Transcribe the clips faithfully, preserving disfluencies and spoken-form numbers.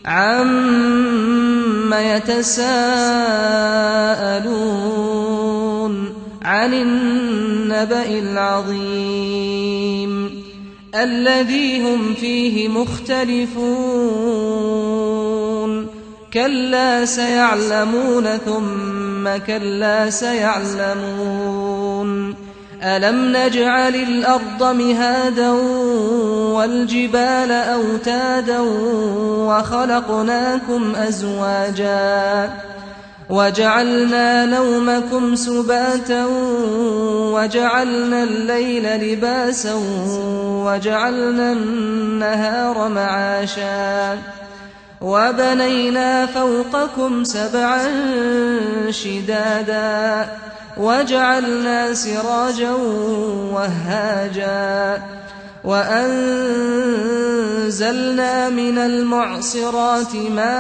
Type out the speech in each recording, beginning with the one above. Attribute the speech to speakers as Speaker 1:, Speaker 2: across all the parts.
Speaker 1: عَمَّ يَتَسَاءَلُونَ عَنِ النَّبَإِ الْعَظِيمِ الَّذِي هُمْ فِيهِ مُخْتَلِفُونَ كَلَّا سَيَعْلَمُونَ ثُمَّ كَلَّا سَيَعْلَمُونَ أَلَمْ نَجْعَلِ الْأَرْضَ مِهَادًا وَالْجِبَالَ أَوْتَادًا وَخَلَقْنَاكُمْ أَزْوَاجًا وَجَعَلْنَا نَوْمَكُمْ سُبَاتًا وَجَعَلْنَا اللَّيْلَ لِبَاسًا وَجَعَلْنَا النَّهَارَ مَعَاشًا وَبَنَيْنَا فَوْقَكُمْ سَبْعًا شِدَادًا وَجَعَلْنَا سِرَاجًا وَهَّاجًا وَأَنزَلْنَا مِنَ الْمُعْصِرَاتِ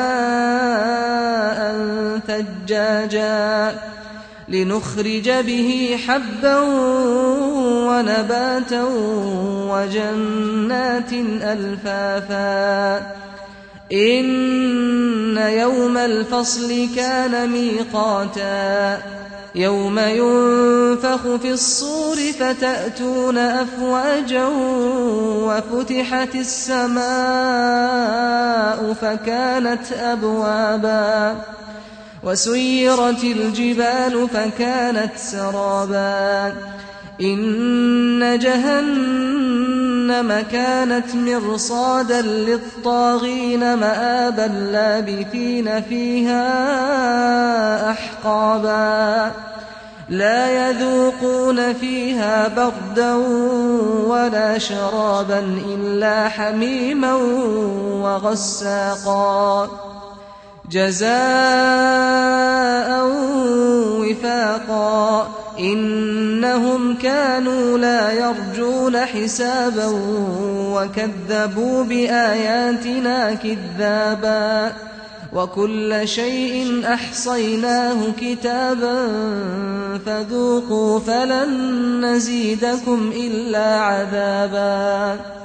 Speaker 1: مَاءً ثَجَّاجًا لِنُخْرِجَ بِهِ حَبًّا وَنَبَاتًا وَجَنَّاتٍ أَلْفَافًا إِنَّ يَوْمَ الْفَصْلِ كَانَ مِيقَاتًا يَوْمَ يُنفَخُ فِي الصُّورِ فَتَأْتُونَ أَفْوَاجًا وَفُتِحَتِ السَّمَاءُ فَكَانَتْ أَبْوَابًا وَسُيِّرَتِ الْجِبَالُ فَكَانَتْ سَرَابًا إِنَّ جَهَنَّمَ كَانَتْ مِرْصَادًا لِّلطَّاغِينَ مَآبًا لَّابِثِينَ فِيهَا أَحْقَابًا لَّا يَذُوقُونَ فِيهَا بَرْدًا وَلَا شَرَابًا إِلَّا حَمِيمًا وَغَسَّاقًا جَزَاءً وِفَاقًا إِنَّهُمْ كَانُوا لَا يَرْجُونَ حِسَابًا وَكَذَّبُوا بِآيَاتِنَا كِذَّابًا وَكُلَّ شَيْءٍ أَحْصَيْنَاهُ كِتَابًا فَذُوقُوا فَلَن نَّزِيدَكُمْ إِلَّا عَذَابًا